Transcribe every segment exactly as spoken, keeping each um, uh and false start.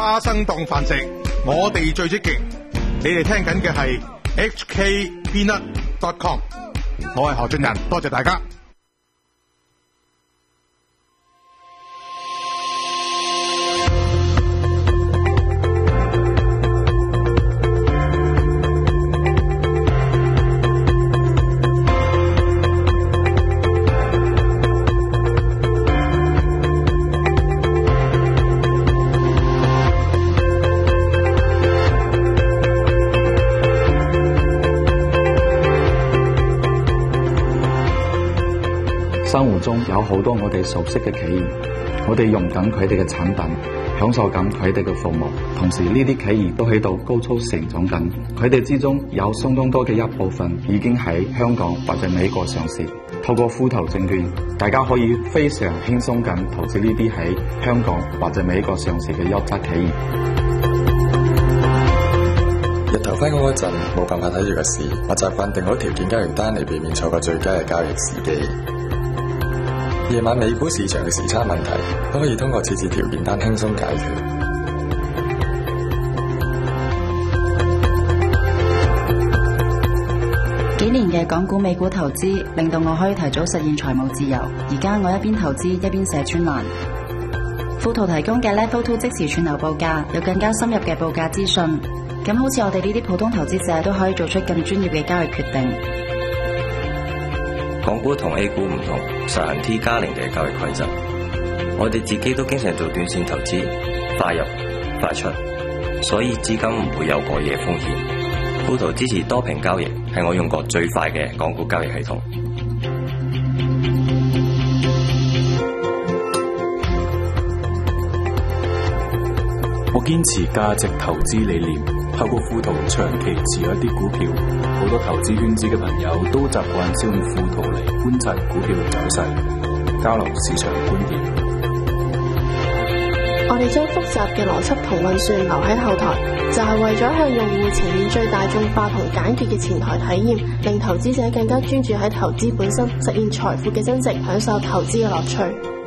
花生檔飯食，我哋最積極。你哋聽緊嘅係 H K Peanut dot com， 我係何俊仁，多謝大家。 生活中有好多我哋熟悉嘅企業，我哋用緊佢哋嘅產品，享受緊佢哋嘅服務，同時呢啲企業都喺度高速成長緊，佢哋之中有相當多嘅一部分已經喺香港或者美國上市。透過富途證券，大家可以非常輕鬆咁投資呢啲喺香港或者美國上市嘅優質企業。 日頭翻工嗰陣冇辦法睇住個市，我習慣定好條件交易單嚟避免錯過最佳嘅交易時機。夜晚美股市場嘅時差問題都可以通過設置條件單輕鬆解決。 幾年嘅港股美股投資令到我可以提早實現財務自由。而家我一邊投資一邊寫專欄。富途提供嘅 Level Two 即時串流報價，有更加深入嘅報價資訊。咁好似我哋呢啲普通投資者都可以做出更專業嘅交易決定。 港股同 A 股唔同，實行 T 加零嘅交易規則。我哋自己都經常做短線投資，快入快出，所以資金唔會有過夜風險。富途支持多屏交易，係我用過最快嘅港股交易系統。 我堅持價值投資理念，透過富途長期持有一啲股票。好多投資圈子嘅朋友都習慣使用富途嚟觀察股票走勢，交流市場觀點。 我哋將複雜嘅邏輯同運算留喺後台，就係為咗向用戶呈現最大眾化同簡潔嘅前台體驗，令投資者更加專注喺投資本身，實現財富嘅增值，享受投資嘅樂趣。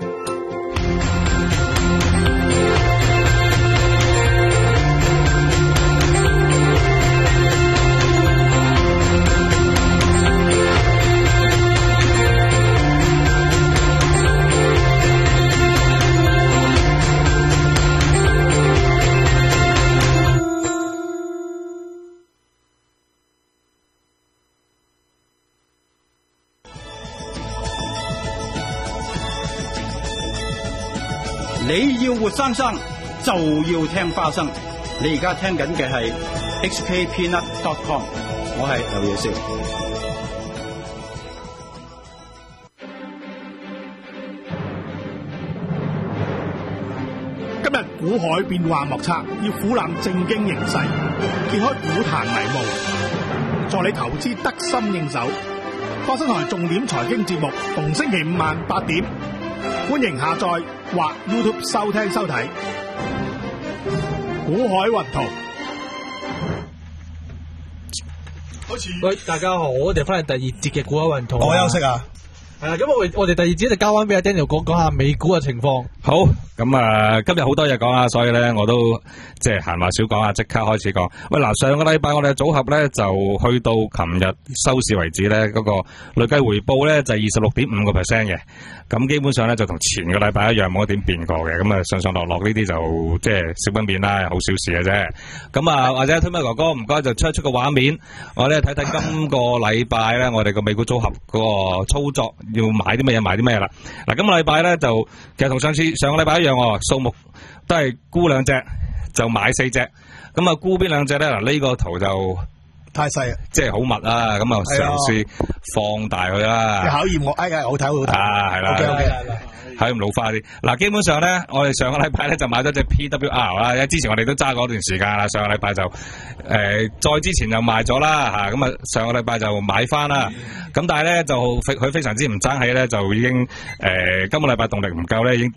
你要活生生就要聽花生。你而家聽緊嘅係 H K Peanut dot com， 我係劉野少。 今日股海變幻莫測，要俯覽正經形勢，揭開股壇迷霧，助你投資得心應手。花生台重點財經節目，逢星期五晚八點，歡迎下載或 YouTube 收聽收睇。股海雲圖。 喂，大家好，我哋翻嚟第二節嘅股海雲圖。 我休息啊。 係啦，咁我我哋第二節就交翻俾阿 Daniel 講講下美股嘅情況。 好，咁啊，今日好多嘢講啊，所以咧我都即係閒話少講啊，即刻開始講。喂，嗱，上個禮拜我哋嘅組合咧就去到琴日收市為止咧，嗰、那個累計回報咧就係二十六點五個 percent 嘅。咁基本上咧就同前個禮拜一樣，冇一點變過嘅。咁啊上上落落呢啲就即係小分變啦，好小事嘅啫。咁啊或者推咩哥哥唔該就出一出個畫面，我哋睇睇今個禮拜咧我哋個美股組合嗰個操作要買啲咩嘢買啲咩嘢啦。嗱，今個禮拜咧就其實同上次上個禮拜一樣喎，數目都係沽兩隻就買四隻。咁啊沽邊兩隻咧？嗱、這、呢個圖就太細啊， 即係好密啊，咁啊嘗試放大佢啦。 考驗我，哎呀，好睇好睇啊，係啦 ，OK OK， 係咁老花啲。嗱，基本上咧，我哋上個禮拜咧就買咗隻 P W R 啦，因為之前我哋都揸過一段時間啦。上個禮拜就誒、呃，再之前就賣咗啦吓，咁啊上個禮拜就買翻啦。咁但係咧就佢非常之唔爭氣咧，就已經誒、呃、今個禮拜動力唔夠咧，已經跌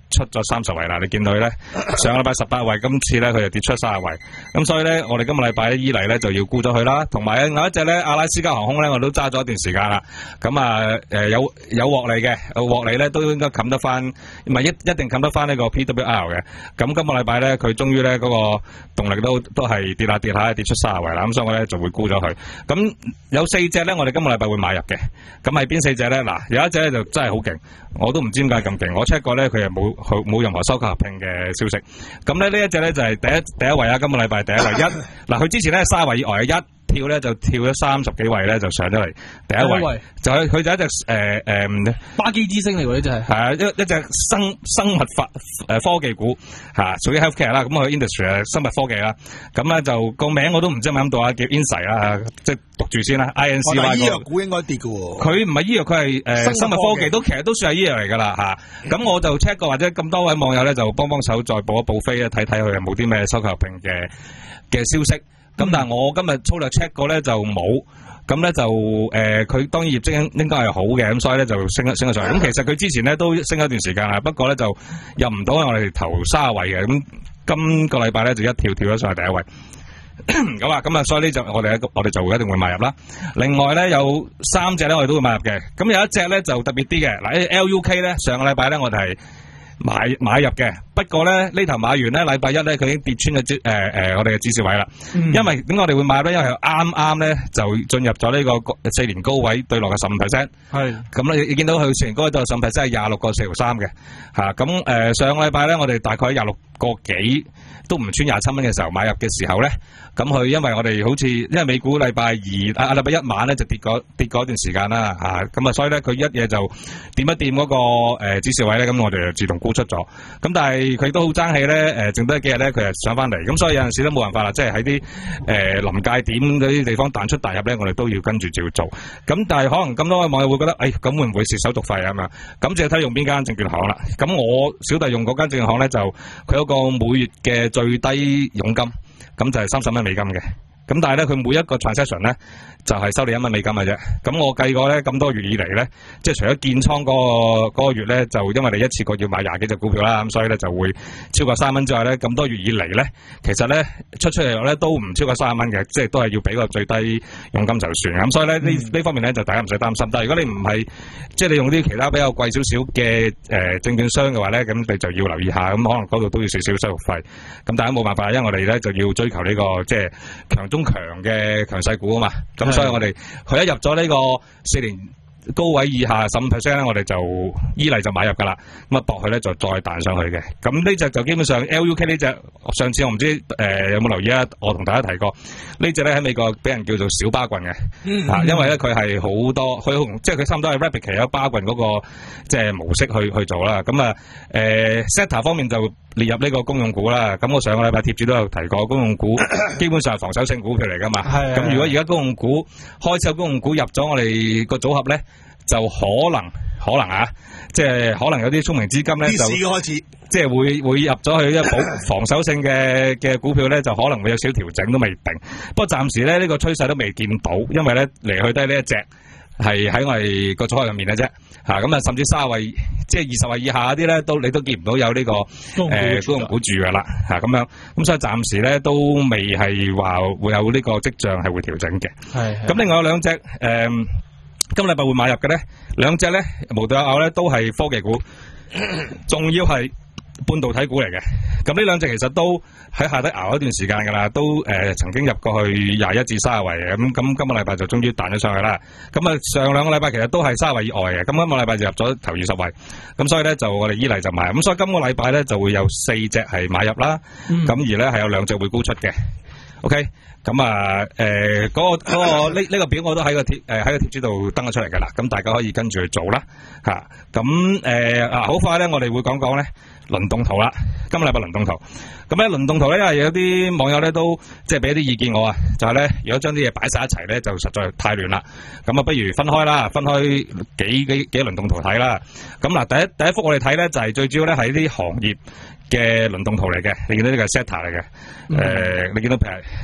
出咗三十位啦。你見到咧，上個禮拜十八位，今次咧佢就跌出三十位。咁所以咧，我哋今個禮拜依嚟咧就要沽咗佢啦。同埋另外一隻咧，阿拉斯加航空咧，我都揸咗一段時間啦。咁啊誒有有獲利嘅，獲利咧都應該冚得翻，唔係一一定冚得翻呢個 P W R 嘅。咁今個禮拜咧，佢終於咧嗰個動力都都係跌下跌下跌出三十位啦。咁所以我咧就會沽咗佢。咁有四隻咧，我哋今個禮拜會買入嘅。咁係邊四隻咧？嗱，有一隻咧就真係好勁，我都唔知點解咁勁。我 check 過咧，佢係冇冇任何收購合併嘅消息。咁咧呢一隻咧就係第一第一位啊！今個禮拜第一位一嗱，佢之前咧三十位以外一跳咧就跳咗三十幾位咧就上咗嚟第一位，位就係佢就一隻誒誒巴基之星嚟喎，呢隻係係啊一一隻生生物發誒科技股嚇，屬於 healthcare 啦。咁佢 industry 係生物科技啦。咁咧就個名我都唔知咪諗到啊，叫 Insight 啦，即係讀住先啦。I N C Y 醫藥股應該跌嘅喎。佢唔係醫藥，佢係誒生物科技，都其實都算係醫藥嚟㗎啦嚇。咁我就 check 過，或者咁多位網友咧就幫幫手再報一報飛咧，睇睇佢有冇啲咩收購合併嘅嘅消息。咁、嗯、但係我今日粗略 check 過咧就冇，咁咧就誒佢、呃、當然業績應應該係好嘅，咁所以咧就升一升咗上嚟。咁其實佢之前咧都升咗一段時間啦，不過咧就入唔到我哋頭三十位嘅。咁今個禮拜咧就一跳跳咗上去第一位。咁啊，咁啊，所以呢就我哋我哋就一定會買入啦。另外咧有三隻咧我哋都會買入嘅。咁有一隻咧就特別啲嘅，嗱 L U K 咧上個禮拜咧我哋係買買入嘅，不過咧呢頭買完咧，禮拜一咧佢已經跌穿咗誒誒我哋嘅指示位啦。嗯、因為點解我哋會買咧？因為啱啱咧就進入咗呢個四年高位對落嘅十五 percent。係。咁咧你見到佢四年高位對落十五 percent 係廿六個四毫三嘅嚇。咁誒、呃、上個禮拜咧我哋大概喺廿六個幾都唔穿廿七蚊嘅時候買入嘅時候咧，咁佢因為我哋好似因為美股禮拜二啊禮拜一晚咧就跌嗰跌嗰段時間啦嚇，咁啊所以咧佢一嘢就掂一掂嗰、那個誒、呃、指示位咧，咁我哋就自動沽出咗。咁但係佢都好爭氣咧，誒、呃、剩低幾日咧佢係上翻嚟，咁所以有陣時都冇辦法啦，即係喺啲誒臨界點嗰啲地方彈出彈入咧，我哋都要跟住照做。咁但係可能咁多位網友會覺得，誒咁會唔會蝕手續費啊嘛？咁就睇用邊間證券行啦。咁我小弟用嗰間證券行咧就佢有個每月嘅最低佣金，咁就係三十蚊美金嘅。咁但係咧，佢每一個 transaction 咧就係、是、收你一蚊美金嘅啫。咁我計過咧，咁多月以嚟咧，即係除咗建倉嗰、那個那個月咧，就因為你一次過要買廿幾隻股票啦，咁所以咧就會超過三蚊之外咧，咁多月以嚟咧，其實咧出出嚟咧都唔超過三十蚊嘅，即係都係要俾個最低佣金就算。咁所以咧呢呢、嗯、方面咧就大家唔使擔心。但係如果你唔係即係你用啲其他比較貴少少嘅誒證券商嘅話咧，咁你就要留意下，咁可能嗰度都要少少手續費。咁大家冇辦法，因為我哋咧就要追求呢、這個即係強中強嘅強勢股啊嘛，咁所以我哋佢一入咗呢個四年高位以下十五 percent 咧，我哋就依嚟就買入噶啦，咁啊搏佢咧就再彈上去嘅。咁呢隻就基本上 L U K 呢隻，上次我唔知誒、呃、有冇留意啊？我同大家提過呢隻咧喺美國俾人叫做小巴棍嘅，嗯嗯、因為咧佢係好多，佢即係佢差唔多係 replicate 有巴棍嗰、那個即係模式去去做啦。咁啊誒 sector 方面就列入呢個公用股啦。咁我上個禮拜貼紙都有提過，公用股基本上係防守性股票嚟噶嘛。咁如果而家公用股開始有公用股入咗我哋個組合咧，就可能可能啊，即係可能有啲聰明資金咧就開始，即係會會入咗去一保防守性嘅嘅股票咧，就可能會有少調整都未定。不過暫時咧呢、這個趨勢都未見到，因為咧嚟去都係呢一隻係喺我哋個組合入面嘅啫。吓咁啊，甚至卅位即係二十位以下嗰啲咧，都你都見唔到有呢、這個誒公用股住噶啦吓咁樣。咁所以暫時咧都未係話會有呢個跡象係會調整嘅。係咁，另外有兩隻誒。呃今禮拜會買入嘅咧，兩隻咧無獨有偶咧都係科技股，仲要係半導體股嚟嘅。咁呢兩隻其實都喺下底熬一段時間噶啦，都誒、呃、曾經入過去廿一至三十位嘅。咁咁今個禮拜就終於彈咗上去啦。咁啊上兩個禮拜其實都係三十位以外嘅。咁今個禮拜就入咗頭二十位。咁所以咧就我哋依嚟就買。咁所以今個禮拜咧就會有四隻係買入啦。咁、嗯、而咧係有兩隻會沽出嘅。OK。咁啊，誒、呃，嗰、那個嗰、那個呢呢、這個表我都喺個貼誒喺個貼紙度登咗出嚟噶啦，咁大家可以跟住去做啦，吓、啊，咁誒啊，好快咧，我哋會講講咧輪動圖啦，今個禮拜輪動圖，咁咧輪動圖咧，因為有啲網友咧都即係俾啲意見我啊，就係、是、咧如果將啲嘢擺晒一齊咧，就實在太亂啦，咁啊不如分開啦，分開幾幾幾輪動圖睇啦，咁嗱第一第一幅我哋睇咧就係、是、最主要咧係啲行業嘅輪動圖嚟嘅，你見到呢個係 sector 嚟嘅，誒、嗯呃，你見到譬如呢啲呢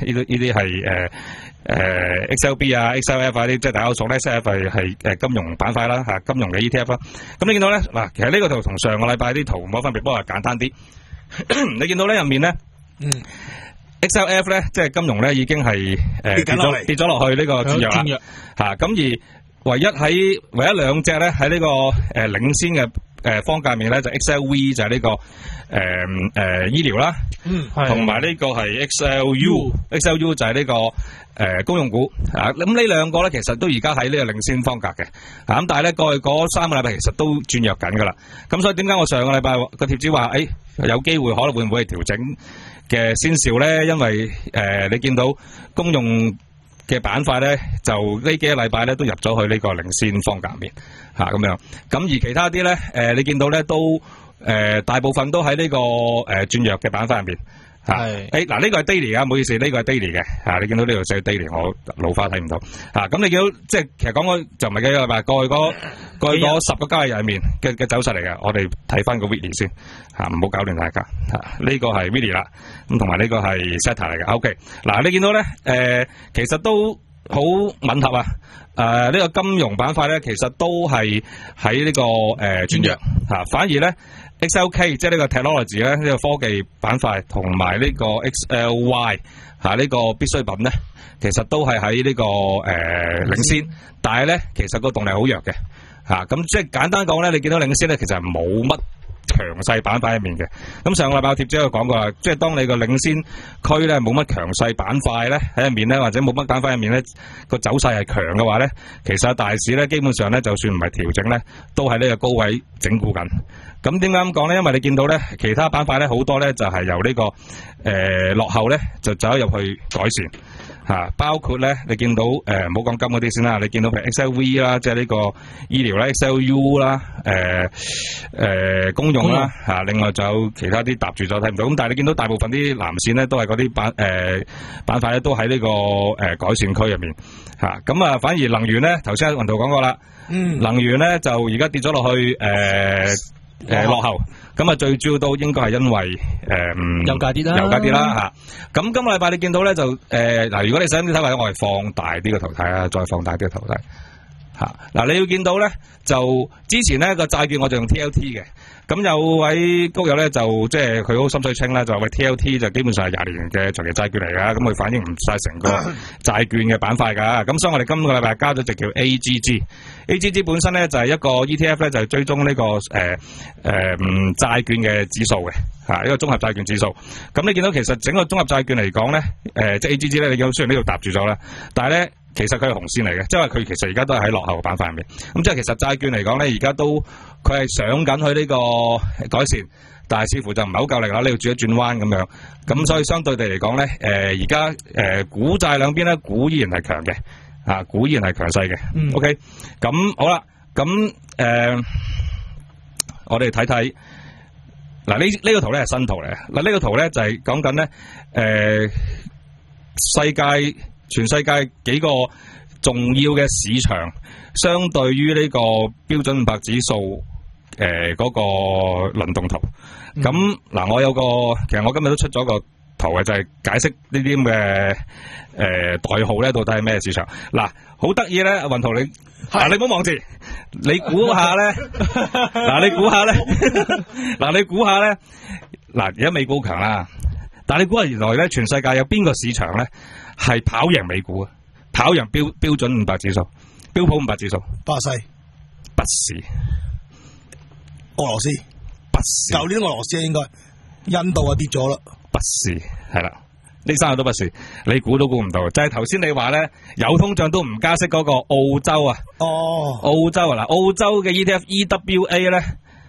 啲係誒誒 X L B 啊、X L F 啊啲，即係大家熟咧 ，X L F 係係誒金融板塊啦嚇，金融嘅 E T F 啦。咁你見到咧嗱，其實呢個圖同上個禮拜啲圖冇分別，不過係簡單啲。你見到咧入面咧，嗯 ，X L F 咧即係金融咧已經係誒、呃、跌咗跌咗落去呢個轉弱啦嚇。咁而唯一喺唯一兩隻咧喺呢個誒、呃、領先嘅。誒，方界面咧就 X L V 就係呢、這個誒誒、呃呃、醫療啦，嗯，同埋呢個係 X L U，X L U 就係呢、這個誒、呃、公用股啊。咁呢兩個咧其實都而家喺呢個領先方格嘅，啊咁但係咧過去嗰三個禮拜其實都轉弱緊噶啦。咁所以點解我上個禮拜個貼紙話誒有機會可能會唔會係調整嘅先兆咧？因為誒、呃、你見到公用嘅板塊咧，就呢幾個禮拜咧都入咗去呢個領先方格面嚇咁樣，咁而其他啲咧，誒、呃、你見到咧都誒、呃、大部分都喺呢、這個誒、呃、轉弱嘅板塊入面嚇。係誒嗱呢個係 daily 啊，唔好意思，呢、這個係 daily 嘅嚇、啊。你見到呢度寫 daily，我老花睇唔到嚇。咁、啊、你見到即係其實講開就唔係幾個禮拜，過去嗰過去嗰十個交易日入面嘅嘅走勢嚟嘅。我哋睇翻個 weekly 先嚇，唔、啊、好搞亂大家嚇。呢、啊這個係 weekly 啦，咁同埋呢個係 setter 嚟嘅。OK，嗱、啊、你見到咧誒、呃，其實都好吻合啊！誒、呃，呢、這個金融板塊咧，其實都係喺呢個誒轉弱吓，反而咧 X L K 即係呢個 technology 咧，呢、這個科技板塊同埋呢個 X L Y 吓、啊、呢、這個必需品咧，其實都係喺呢個誒、呃、領先，但係咧其實個動力好弱嘅吓，咁、啊、即係簡單講咧，你見到領先咧，其實係冇乜強勢板塊入面嘅。咁上個禮拜貼咗個講過啦，即係當你個領先區咧冇乜強勢板塊咧喺入面咧，或者冇乜板塊入面咧個走勢係強嘅話咧，其實大市咧基本上咧就算唔係調整咧，都喺呢個高位整固緊。咁點解咁講咧？因為你見到咧其他板塊咧好多咧就係由呢、這個誒、呃、落後咧就走入去改善。嚇，包括咧，你見到誒，唔好講金嗰啲先啦，你見到譬如 X L V 啦，即係呢個醫療啦 X L U 啦，誒誒公用啦，嚇，另外仲有其他啲搭住咗睇唔到，咁但係你見到大部分啲藍線咧，都係嗰啲板誒板塊咧，都喺呢個誒改善區入面嚇，咁啊反而能源咧，頭先阿雲圖講過啦，嗯，能源咧就而家跌咗落去誒誒落後。咁啊，最主要都應該係因為誒、嗯、 油價跌啦， 油價跌啦嚇。咁今個禮拜你見到咧就誒嗱、呃，如果你想啲睇法，我係放大啲個圖睇啊，再放大啲個圖睇嚇。嗱、啊，你要見到咧，就之前咧個債券我就用 T L T 嘅。咁有位高友咧就即係佢好心水清啦，就話喂 T L T 就基本上係廿年嘅長期債券嚟㗎，咁佢反映唔晒成個債券嘅板塊㗎。咁所以我哋今個禮拜加咗隻叫 A G G。A G G 本身咧就係一個 E T F 咧，就係追蹤呢、這個誒誒嗯債券嘅指數嘅嚇，一個綜合債券指數。咁你見到其實整個綜合債券嚟講咧，誒、呃、即係 A G G 咧，你見到雖然呢度搭住咗啦，但係咧其實佢係紅線嚟嘅，即係話佢其實而家都係喺落後嘅板塊入面。咁即係其實債券嚟講咧，而家都佢係上緊去呢個改善，但係似乎就唔係好夠力啦，呢度轉一轉彎咁樣。咁所以相對地嚟講咧，誒而家誒股債兩邊咧，股依然係強嘅。啊，股依然係強勢嘅。嗯、OK，咁好啦，咁誒、呃，我哋睇睇嗱呢呢個圖咧係新圖嚟嘅。嗱、這、呢個圖咧就係講緊咧誒世界全世界幾個重要嘅市場，相對於呢個標準五百指數誒嗰、呃那個輪動圖。咁嗱、嗯，我有個其實我今日都出咗個圖嘅，就係、是、解釋呢啲咁嘅誒代號咧，到底係咩市場？嗱，好得意咧，雲圖你嗱，你唔好望住，你估下咧，嗱，你估下咧，嗱，你估下咧，嗱，而家美股強啦，但係你估下原來咧，全世界有邊個市場咧係跑贏美股啊？跑贏標標準五百指數、標普五百指數？ 巴西？ 不是， 俄羅斯？ 不是， 舊年俄羅斯應該，印度啊跌咗啦。 不是，係啦，呢三個都不是，你估都估唔到，就係頭先你話咧有通脹都唔加息嗰個澳洲啊，哦，澳洲啊嗱，澳洲嘅 E T F E W A 咧，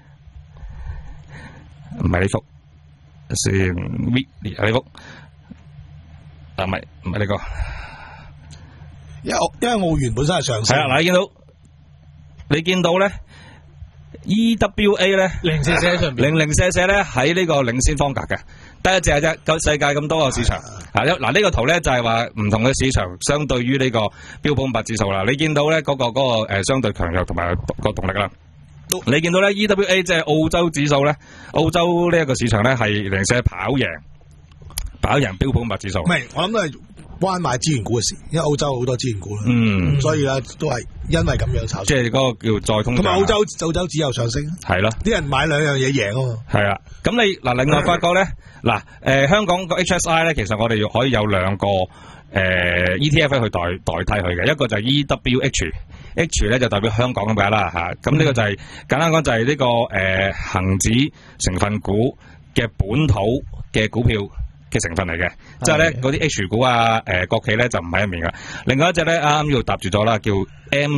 唔係呢幅，先 V 係呢幅，啊唔係唔係呢個， 因為因為澳元本身係上升， 係啦嗱，你見到你見到咧 E W A 咧零舍舍上邊零零舍舍咧喺呢個領先方格嘅。得一隻啫，世界咁多個市場，啊嗱呢個圖咧就係話唔同嘅市場相對於呢個標普五百指數啦。你見到咧嗰、嗰個嗰、嗰個誒、呃、相對強弱同埋個動力啦。你見到咧 E W A 即係澳洲指數咧，澳洲呢一個市場咧係零舍跑贏跑跑贏標普五百指數。 唔係，我諗都係關買資源股嘅事，因為澳洲好多資源股啦。 嗯， 所以咧都係因為咁樣炒。 即係嗰個叫再通脹。 同埋澳洲澳洲指有上升。係咯。啲人買兩樣嘢贏啊嘛。係啊，咁你嗱另外發覺咧，嗱誒香港個 H S I 咧，其實我哋可以有兩個。誒、呃、E T F 去代代替佢嘅，一個就係 E W H，H 咧就代表香港咁解啦嚇。咁、啊、呢個就係、是、簡單講就係呢、這個誒恆、呃、指成分股嘅本土嘅股票嘅成分嚟嘅，即係咧嗰啲 H 股啊、誒、呃、國企咧就唔喺入面嘅。另外一隻咧啱啱呢度搭住咗啦，叫 M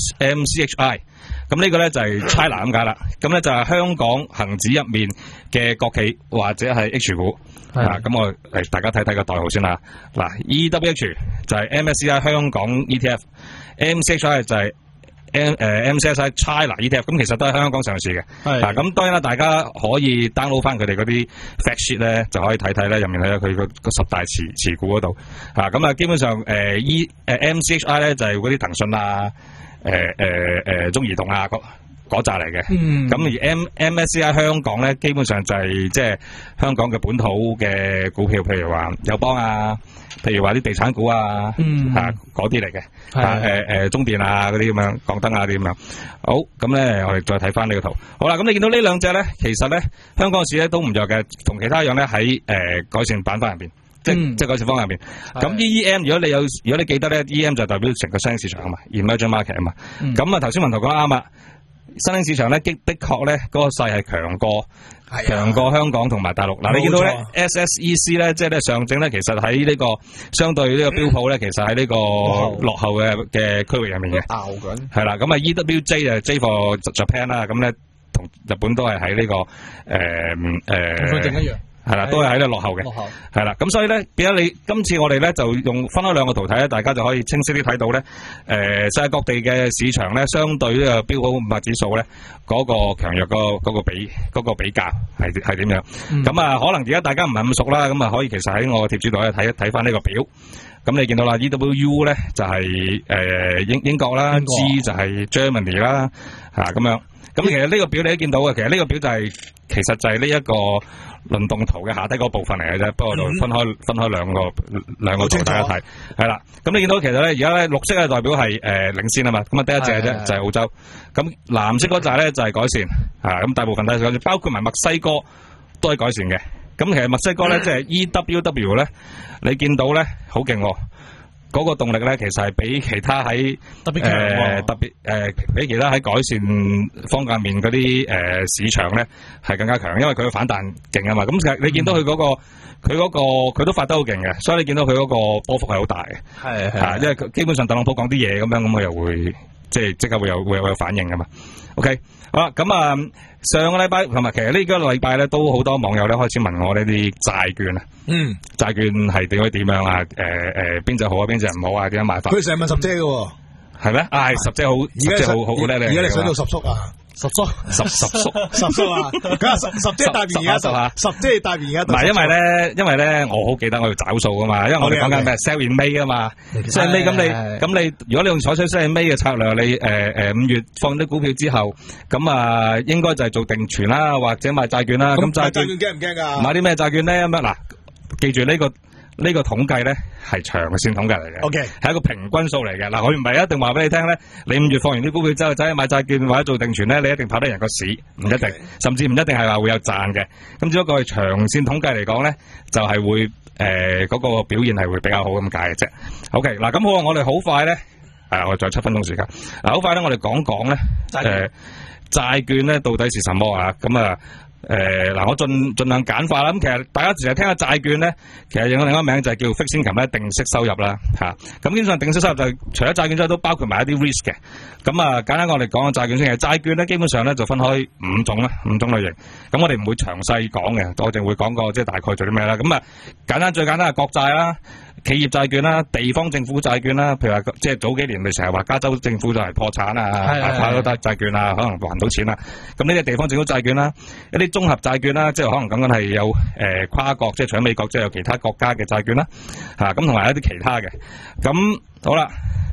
M C H I。咁呢個咧就係 China 咁解啦。咁咧就係香港恆指入面嘅國企或者係 H 股。啊，咁我誒大家睇睇個代號先啦。嗱 ，E W H 就係 M S C I 香港 E T F，M C H I 就係 M 誒 M C S I China E T F， 咁其實都係香港上市嘅。係。啊，咁當然啦，大家可以 download 翻佢哋嗰啲 fact sheet 咧，就可以睇睇咧，入面睇下佢個個十大持持股嗰度。啊，咁啊，基本上誒 E 誒 M C H I 咧就係嗰啲騰訊啊、誒誒誒中移動啊嗰嗰扎嚟嘅，咁、嗯、而 M M S C I 香港咧，基本上就係即係香港嘅本土嘅股票，譬如話友邦啊，譬如話啲地產股啊，嗯、啊嗰啲嚟嘅，啊誒誒中電啊嗰啲咁樣，港燈啊啲咁樣。好，咁咧我哋再睇翻呢個圖。好啦，咁你見到呢兩隻咧，其實咧香港市咧都唔弱嘅，同其他一樣咧喺誒改善板塊入邊，即係、嗯、即係改善方向入邊。咁 E E M 如果你有，如果你記得咧 E E M 就代表成個新興市場啊嘛 ，emerging market 啊嘛。咁啊頭先文圖講啱啊。新興市場咧，的的確咧，嗰個勢係強過強過香港同埋大陸。嗱，你見到咧 S S E C 咧，即係咧上證咧，其實喺呢個相對呢個標普咧，其實喺呢個落後嘅嘅區域入面嘅。拗緊。係啦，咁啊 E W J 就 J for Japan 啦，咁咧同日本都係喺呢個誒誒。同上證一樣。係啦，都係喺度落後嘅，係啦，咁所以咧，變咗你今次我哋咧就用分開兩個圖睇咧，大家就可以清晰啲睇到咧，誒、呃，世界各地嘅市場咧，相對呢個標普五百指數咧，嗰、那個強弱、那個嗰、那個比嗰、那個比較係係點樣？咁、嗯、啊，可能而家大家唔係咁熟啦，咁啊，可以其實喺我嘅貼紙度咧睇一睇翻呢個表，咁你見到啦 ，E W U 咧就係、是、誒、呃、英英國啦 ，G 就係 Germany 啦，吓咁樣，咁其實呢個表你都見到嘅，其實呢個表就係、是、其實就係呢一個。輪動圖嘅下低嗰部分嚟嘅啫，不過就分開、嗯、分開兩個兩個圖大家睇，係啦。咁你見到其實咧，而家咧綠色嘅代表係誒、呃、領先啊嘛，咁啊得一隻嘅啫，就係澳洲。咁藍色嗰隻咧就係改善，啊咁大部分都係改善，包括埋墨西哥都係改善嘅。咁其實墨西哥咧即係 E W W 咧，你見到咧好勁喎。嗰、那個動力咧，其實係比其他喺特別誒、呃、特別誒、呃、比其他喺改善方界面嗰啲誒市場咧係更加強，因為佢嘅反彈勁啊嘛。咁其實你見到佢嗰、那個佢嗰、嗯那個佢都發得好勁嘅，所以你見到佢嗰個波幅係好大嘅。係係、啊，因為基本上特朗普講啲嘢咁樣，咁佢又會即係即刻會有會有會有反應噶嘛。OK， 好啦，咁啊上個禮拜同埋其實呢個禮拜咧都好多網友咧開始問我呢啲債券啊。嗯，債券係點樣點樣啊？誒、呃、誒，邊隻好啊？邊隻唔好啊？點樣買法？ 佢成日問十姐嘅，係咩？啊， 係十姐好，而家好好好叻叻。 而家你想做十叔啊？十叔， 十十叔， 十叔啊！梗係十十姐大便而家十啊，十姐大便而家。唔係， 因為咧，因為咧，我好記得我要找數噶嘛，因為我哋講緊咩 sell in May 啊嘛 ，sell in May 咁你咁你，如果你用採取 sell in May 嘅策略，你誒誒五月放啲股票之後，咁啊應該就係做定存啦，或者買債券啦。咁債券驚唔驚噶？ 買啲咩債券咧？咁樣嗱。記住呢、這個呢、這個統計咧係長線統計嚟嘅， OK 係一個平均數嚟嘅。嗱，我唔係一定話俾你聽咧，你五月放完啲股票之後走去買債券或者做定存咧，你一定跑得贏個市，唔一定，okay. 甚至唔一定係話會有賺嘅。咁只不過係長線統計嚟講咧，就係、是、會誒嗰、呃那個表現係會比較好咁解嘅啫。OK， 嗱咁好啊，我哋好快咧，誒我仲有七分鐘時間，嗱好快咧，我哋講講咧誒債券咧到底是什麼啊？咁啊。誒、呃，嗱，我盡盡量簡化啦。咁其實大家成日聽下債券咧，其實有另一個名就係叫 fixed income 咧，定息收入啦，吓、啊。咁基本上定息收入就除咗債券之外，都包括埋一啲 risk 嘅。咁啊，簡單我哋講下債券先。債券咧，基本上咧就分開五種啦，五種類型。咁我哋唔會詳細講嘅，我淨會講個即係大概做啲咩啦。咁啊，簡單最簡單係國債啦。企業債券啦，地方政府債券啦，譬如話即係早幾年咪成日話加州政府就係破產啊，派咗債債券啊，可能還唔到錢啦。咁呢啲地方政府債券啦，一啲綜合債券啦，即係可能講緊係有誒、呃、跨國，即係除咗美國，即係有其他國家嘅債券啦，吓咁同埋一啲其他嘅。咁好啦，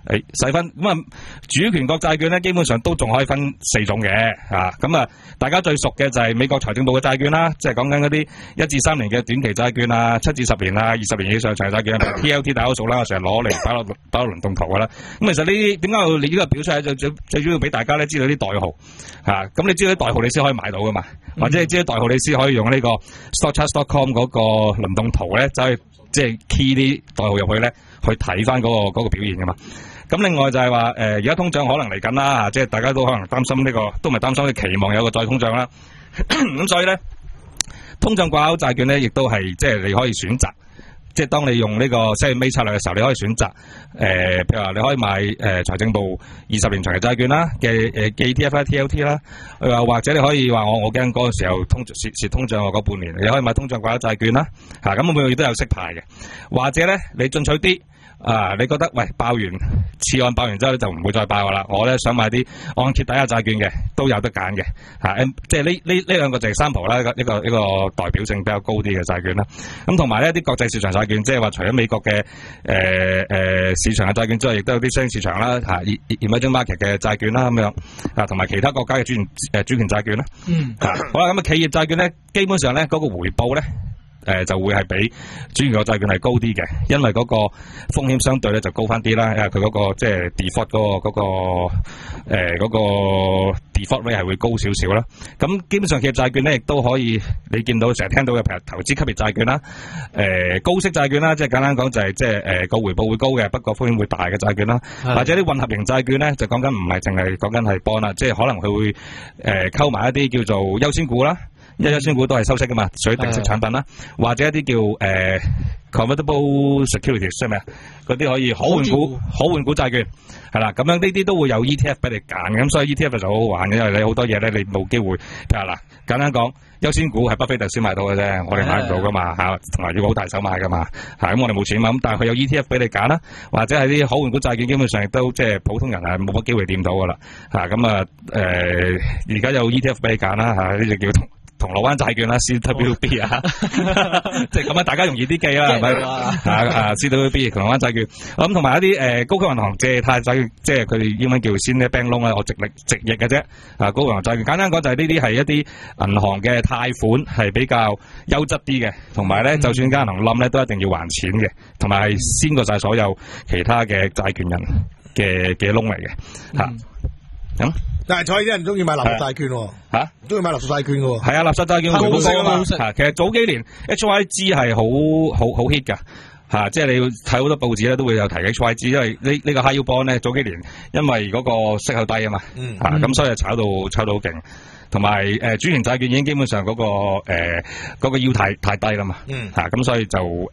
誒細分咁啊，主權國債券咧基本上都仲可以分四種嘅啊，咁啊大家最熟嘅就係美國財政部嘅債券啦，即係講緊嗰啲一至三年嘅短期債券啊，七至十年啊，二十年以上長債券啊 ，T L T 大多數啦，我成日攞嚟擺落擺落輪動圖噶啦。咁其實呢啲點解我你呢個表出嚟最最最主要俾大家咧知道啲代號嚇，咁、啊、你知道啲代號你先可以買到噶嘛，嗯、或者你知道代號你先可以用呢個 stockcharts dot com 嗰個輪動圖咧走去即係 key 啲代號入去咧去睇翻嗰個嗰、嗰個表現噶嘛。咁另外就係話誒，而、呃、家通脹可能嚟緊啦，即係大家都可能擔心呢、呢個，都唔係擔心，期望有個再通脹啦。咁所以咧，通脹掛鈎債券咧，亦都係即係你可以選擇，即係當你用呢個 set May 策略嘅時候，你可以選擇誒、呃，譬如話你可以買誒財、呃、政部二十年長期債券啦嘅誒嘅 E T F 啦、T L T 啦，又或者你可以話我我驚嗰個時候通蝕蝕通脹嗰半年，你可以買通脹掛鈎債券啦，嚇咁每個月都有息派嘅，或者咧你進取啲。啊！你覺得喂爆完次按爆完之後咧就唔會再爆噶啦，我咧想買啲按揭抵押債券嘅都有得揀嘅嚇，即係呢呢呢兩個就係sample啦，一個一個一個代表性比較高啲嘅債券啦。咁同埋呢啲國際市場債券，即係話除咗美國嘅誒誒市場嘅債券之外，亦都有啲商業市場啦嚇，emerging market 嘅債券啦咁樣啊，同埋其他國家嘅主權誒主權債券啦。嗯。啊，好啦，咁啊企業債券咧，基本上咧嗰個回報咧。誒、呃、就會係比主權國債券係高啲嘅，因為嗰個風險相對咧就高翻啲啦，因為佢嗰、那個即係 default 嗰、那個嗰、那個誒嗰、呃那個 default rate 係會高少少啦。咁基本上企業債券咧亦都可以，你見到成日聽到嘅譬如投資級別債券啦，誒、呃、高息債券啦，即係簡單講就係即係誒個回報會高嘅，不過風險會大嘅債券啦，或者啲混合型債券咧就講緊唔係淨係講緊係 bond 啦，即係可能佢會誒溝埋一啲叫做優先股啦。一優先股都係收息噶嘛，屬於定息產品啦，或者一啲叫誒、呃、convertible securities 即係咩啊？嗰啲可以可換股可換股債券係啦，咁樣呢啲都會有 E T F 俾你揀，咁所以 E T F 就好好玩嘅，因為你好多嘢咧你冇機會。譬如嗱，簡單講，優先股係巴菲特先買到嘅啫，我哋買唔到噶嘛嚇，同埋要好大手買噶嘛嚇，咁我哋冇錢嘛，咁但係佢有 E T F 俾你揀啦，或者係啲可換股債券，基本上亦都即係普通人係冇乜機會掂到噶啦嚇，咁啊誒而家有 E T F 俾你揀啦嚇，呢隻叫同。銅鑼灣債券啦 ，C W B 啊，即係咁樣大家容易啲記啦，係咪啊？啊 ，C W B 銅鑼灣債券，咁同埋一啲誒、呃、高級銀行借貸債券，即係佢哋英文叫 Senior Bank Loan 啦，我直力直譯嘅啫。啊，高級銀行債券簡單講就係呢啲係一啲銀行嘅貸款係比較優質啲嘅，同埋咧就算間銀行冧咧都一定要還錢嘅，同埋係先過晒所有其他嘅債權人嘅嘅窿嚟嘅嚇。咁、嗯。 但係彩啲人中意買垃圾債券喎，嚇，中意買垃圾債券嘅喎。係啊，垃圾債券回報高啊嘛。嚇，其實早幾年 H Y G 係好好好 hit 㗎，嚇，即係你要睇好多報紙咧都會有提 H Y G， 因為呢呢個 high yield bond 咧早幾年因為嗰個息口低啊嘛，嚇，咁所以炒到炒到好勁。同埋誒主權債券已經基本上嗰、那個誒嗰、呃那個 yield 太太低啦嘛，嚇，咁所以就誒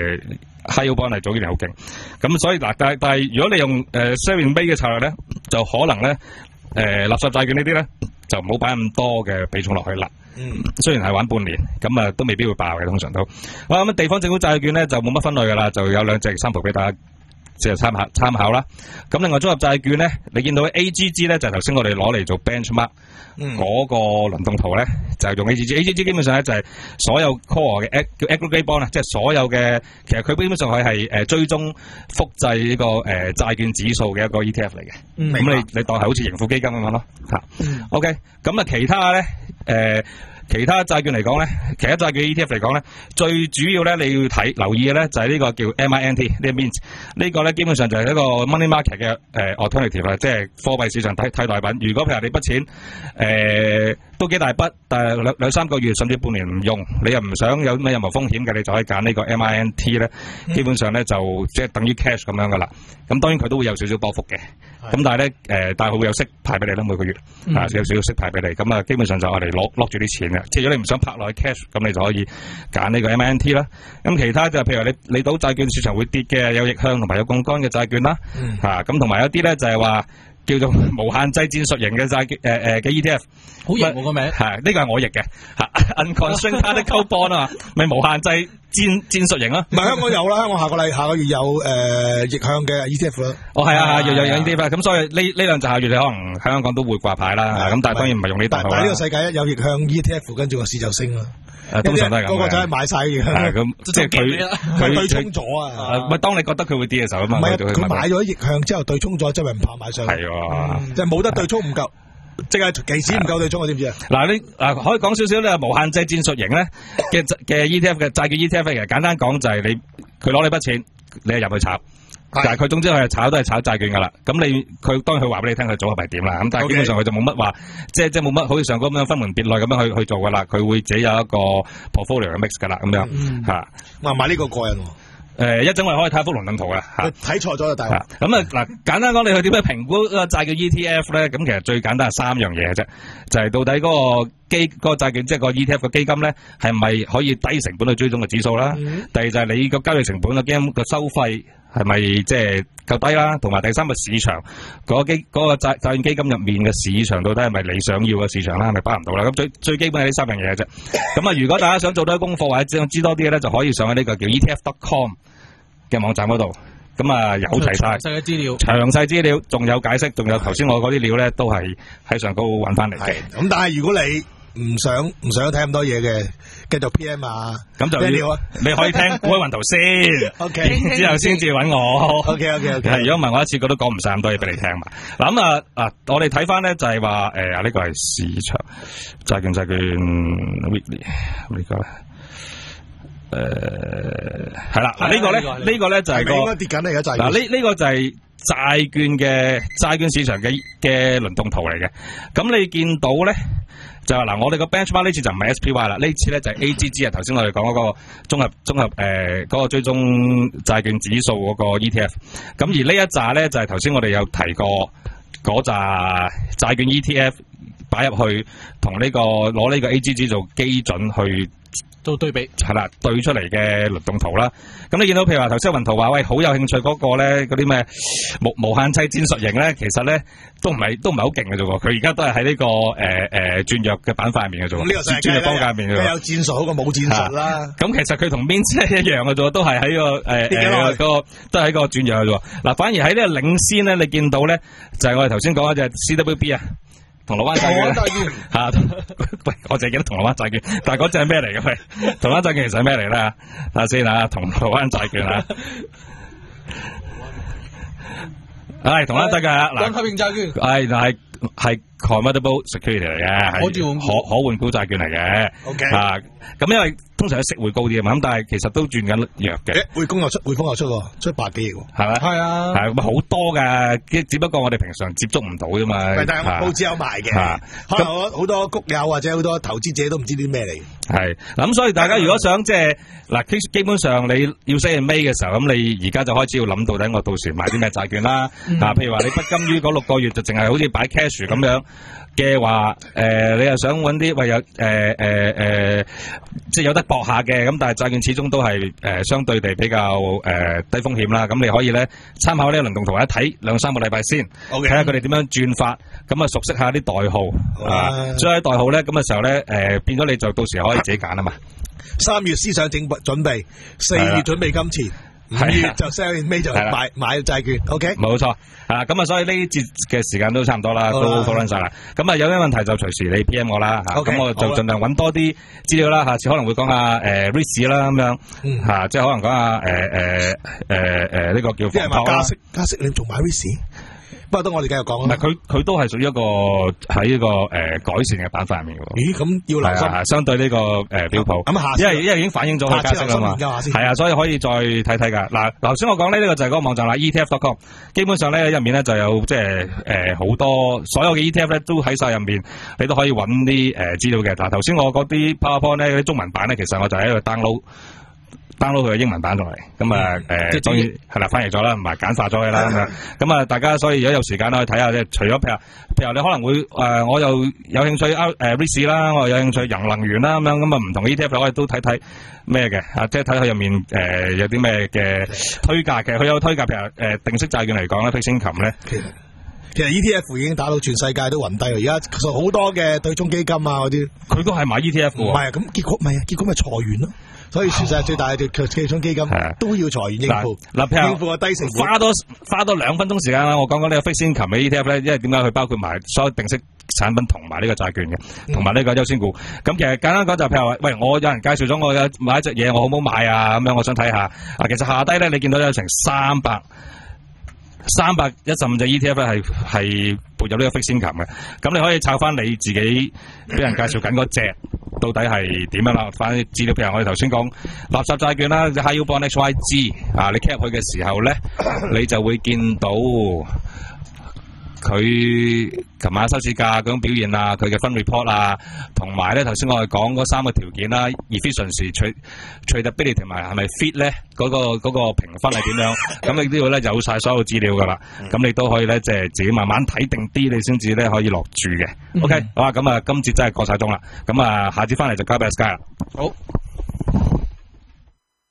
high yield bond 係早幾年好勁。咁所以嗱，但係但係如果你用誒 saving May 嘅策略咧，就可能咧。誒、呃，垃圾債券呢啲咧就唔好擺咁多嘅比重落去啦。嗯，雖然係玩半年，咁啊都未必會爆嘅，通常都。好啦，咁地方政府債券咧就冇乜分類噶啦，就有兩隻三圖俾大家即係參考參考啦。咁另外綜合債券咧，你見到 A G G 咧就係頭先我哋攞嚟做 benchmark 嗰、嗯、個輪動圖咧，就係用 A G G。A G G 基本上咧就係所有 core 嘅叫 aggregate bond 啦，即係所有嘅，其實佢基本上佢係誒追蹤複製呢、這個誒債、呃、券指數嘅一個 E T F 嚟嘅。咁、嗯、你你當係好似盈富基金咁樣咯。吓、嗯、，OK。咁啊，其他咧誒。呃其他債券嚟講咧，其他債券 E T F 嚟講咧，最主要咧你要睇留意嘅咧就係呢個叫 M I N T 呢個 mint 呢個咧基本上就係一個 money market 嘅誒 alternative 啦，即係貨幣市場替替代品。如果譬如你筆錢誒、呃、都幾大筆，但係兩兩三個月甚至半年唔用，你又唔想有咩任何風險嘅，你就可以揀呢個 M I N T 咧。基本上咧就即係等於 cash 咁樣噶啦。咁當然佢都會有少少波幅嘅，咁但係咧誒，但係佢會有息派俾你啦，每個月啊有少少息派俾你。咁啊基本上就我哋攞攞住啲錢。即係如果你唔想拍落去 cash，咁你就可以揀呢個 M I N T 啦。咁其他就譬如話你你賭債券市場會跌嘅，有逆向同埋有槓桿嘅債券啦。嚇咁同埋有啲咧就係話叫做無限制戰術型嘅債券誒誒嘅 E T F。好型喎個名。係呢個係我譯嘅嚇 ，unconstrained callable bond 啊嘛，咪無限制戰戰術型咯。 唔係香港有啦，香港下個禮下個月有誒逆向嘅 E T F 啦。 哦，係啊，又有有 E T F，咁所以呢呢兩隻下月你可能喺香港都會掛牌啦。咁但係當然唔係用呢檔號啦。 但係呢個世界一有逆向 E T F， 跟住個市就升啦。 誒，通常都係咁嘅。 個個就係買晒嘅。 咁即係佢佢對沖咗啊！ 唔係當你覺得佢會跌嘅時候啊嘛。 唔係佢買咗逆向之後對沖咗，周圍唔怕買上。係喎， 即係冇得對沖唔夠。即係期指唔夠對沖，我知唔知啊？ 嗱，你嗱可以講少少咧，無限制戰術型咧嘅嘅 E T F 嘅債券 E T F 其實簡單講就係你佢攞你筆錢，你係入去炒，但係佢總之佢係炒都係炒債券噶啦。咁你佢當然佢話俾你聽佢組合係點啦。咁但係基本上佢就冇乜話，即係即係冇乜好似上嗰咁樣分門別類咁樣去去做噶啦。佢會自己有一個 portfolio 嘅 mix 噶啦，咁樣吓。哇， 買呢個過癮。 誒，一陣我哋可以睇幅輪動圖嘅吓， 睇錯咗就大鑊。 咁啊嗱，簡單講，你去點樣評估個債券 E T F 咧？咁其實最簡單係三樣嘢嘅啫，就係、是、到底嗰個基嗰、嗰個債券即係個 E T F 嘅基金咧，係咪可以低成本去追蹤嘅指數啦？嗯、第二就係你個交易成本嘅基金嘅收費係咪即係夠低啦？同埋第三個市場嗰、嗰個基嗰、嗰個債債券基金入面嘅市場到底係咪你想要嘅市場啦？係咪包含到啦？咁最最基本係呢三樣嘢嘅啫。咁啊，如果大家想做多啲功課或者想知多啲嘅咧，就可以上去呢個叫 E T F dot com。嘅網站嗰度，咁啊有齊晒詳細嘅資料，詳細資料，仲有解釋，仲有頭先我嗰啲料咧，都係喺上高揾翻嚟嘅。 咁但係如果你唔想唔想睇咁多嘢嘅，繼續 P M 啊， 咁就要啊，你可以聽《股海雲圖》先，OK， 之後先至揾我。OK OK OK。係，如果唔係我一次過都講唔晒咁多嘢俾你聽嘛。嗱咁啊啊，我哋睇翻咧就係話誒啊呢個係市場債券債券 weekly 呢個咧。誒，係啦，嗱呢個咧，呢個咧就係個應該跌緊啦，而家債券。 嗱呢呢個就係債券嘅債券市場嘅嘅輪動圖嚟嘅。咁你見到咧就係嗱，我哋個 benchmark 呢次就唔係 S P Y 啦，呢次咧就係 A G G 啊。頭先我哋講嗰個綜合綜合誒嗰個追蹤債券指數嗰個 E T F。咁而呢一紮咧就係頭先我哋有提過嗰紮債券 E T F 擺入去，同呢個攞呢個 A G G 做基準去。做對比係啦，對出嚟嘅輪動圖啦。咁你見到譬如話頭先雲圖話喂，好有興趣嗰個咧，嗰啲咩無無限制戰術型咧，其實咧都唔係都唔係好勁嘅啫喎。佢而家都係喺呢個誒誒轉弱嘅板塊入面嘅啫喎。呢個轉弱方界入面嘅。有戰術好過冇戰術啦。咁其實佢同 Mint 一樣嘅啫喎，都係喺個誒誒個都係喺個轉弱嘅啫喎。嗱，反而喺呢個領先咧，你見到咧就係我哋頭先講嗰隻 C W B 啊。銅鑼灣債券吓，喂，我淨係記得銅鑼灣債券，但係嗰隻係咩嚟嘅？喂，銅鑼灣債券其實係咩嚟咧？睇下先啊，銅鑼灣債券啊，係銅鑼灣債券啊，嗱，可變債券，係係係 convertible security 嚟嘅，可換可可換股債券嚟嘅。OK，啊，咁因為通常息會高啲啊嘛，咁但係其實都轉緊弱嘅。匯豐又出，匯豐又出喎，出百幾億喎，係咪？係啊，係咁好多㗎，只不過我哋平常接觸唔到啫嘛。但係報紙有賣嘅，可能好多谷友或者好多投資者都唔知啲咩嚟。係嗱，咁所以大家如果想即係嗱，基本上你要 say in May 嘅時候，咁你而家就開始要諗到底我到時買啲咩債券啦。啊，譬如話你不甘於嗰六個月就淨係好似擺 cash 咁樣。嘅話，誒、呃，你又想揾啲喂有誒誒誒，即係有得搏下嘅，咁但係債券始終都係誒、呃、相對地比較誒、呃、低風險啦。咁你可以咧參考呢個輪動圖一睇兩三個禮拜先，睇下佢哋點樣轉法，咁啊熟悉下啲代號，okay. 啊，所以代號咧咁嘅時候咧，誒、呃、變咗你就到時可以自己揀啊嘛。三月思想整準備，四月準備金錢。五月就 sell 尾就買買債券 ，OK， 冇錯啊！咁啊，所以呢節嘅時間都差唔多啦，都討論晒啦。咁啊，有咩問題就隨時你 P M 我啦，吓，咁我就盡量揾多啲資料啦。下次可能會講下誒 risk 啦，咁樣吓，即係可能講下誒誒誒誒呢個叫防泡啦。加息加息，你仲買 risk？不過都我哋繼續講啦。唔係佢佢都係屬於一個喺呢個誒改善嘅板塊入面嘅。咦，咁要留心。相對呢個誒標普。咁下，因為因為已經反映咗佢加息啦嘛。係啊，所以可以再睇睇噶。嗱，頭先我講呢呢個就係嗰個網站啦 ，E T F dot com。基本上咧入面咧就有即係誒好多所有嘅 E T F 咧都喺晒入面，你都可以揾啲誒資料嘅。但係頭先我嗰啲 PowerPoint 咧啲中文版咧，其實我就喺度 download。download 佢嘅英文版落嚟，咁啊誒，當然係啦，翻譯咗啦，唔係簡化咗嘅啦，咁啊，咁啊，大家所以如果有時間可以睇下，即係除咗譬如譬如你可能會誒、呃，我又有興趣誒 risk 啦，我又有興趣人能源啦，咁樣咁啊，唔同嘅 E T F 我哋都睇睇咩嘅啊，即係睇佢入面誒、呃、有啲咩嘅推介嘅，佢有推介譬如誒定息債券嚟講咧，fixed income咧。 其實 E T F 已經打到全世界都暈低啦，而家其實好多嘅對沖基金啊嗰啲， 佢都係買 E T F 喎。 唔係啊，咁結果唔係啊，結果咪裁員咯。所以全世界最大嘅對沖基金都要裁員應付， 嗱譬如應付個低成本。 花多花多兩分鐘時間啦，我講講呢個 fixed income 嘅 E T F 咧，因為點解佢包括埋所有定息產品同埋呢個債券嘅，同埋呢個優先股。咁其實簡單講就譬如話，喂，我有人介紹咗我有買一隻嘢，我好唔好買啊？咁樣我想睇下。啊，其實下低咧，你見到有成三百。三百一十五隻 E T F 咧係係撥入呢個 fixed income 嘅，咁你可以抄翻你自己俾人介紹緊嗰隻到底係點樣啦？翻啲資料，譬如我哋頭先講垃圾債券啦 ，High Yield Bond X Y G 啊，你 cap 佢嘅時候咧，你就會見到佢琴晚收市價嗰種表現啊，佢嘅分 report 啊，同埋咧頭先我哋講嗰三個條件啦 ，efficiency、tradability 同埋係咪 fit 咧？嗰、那個嗰、那個評分係點樣？咁你呢度咧有晒所有資料噶啦，咁你都可以咧即係自己慢慢睇定啲，你先至咧可以落注嘅。OK，好啊，咁啊今節真係過晒鐘啦，咁啊下節翻嚟就交俾阿 Sky 啦。 好。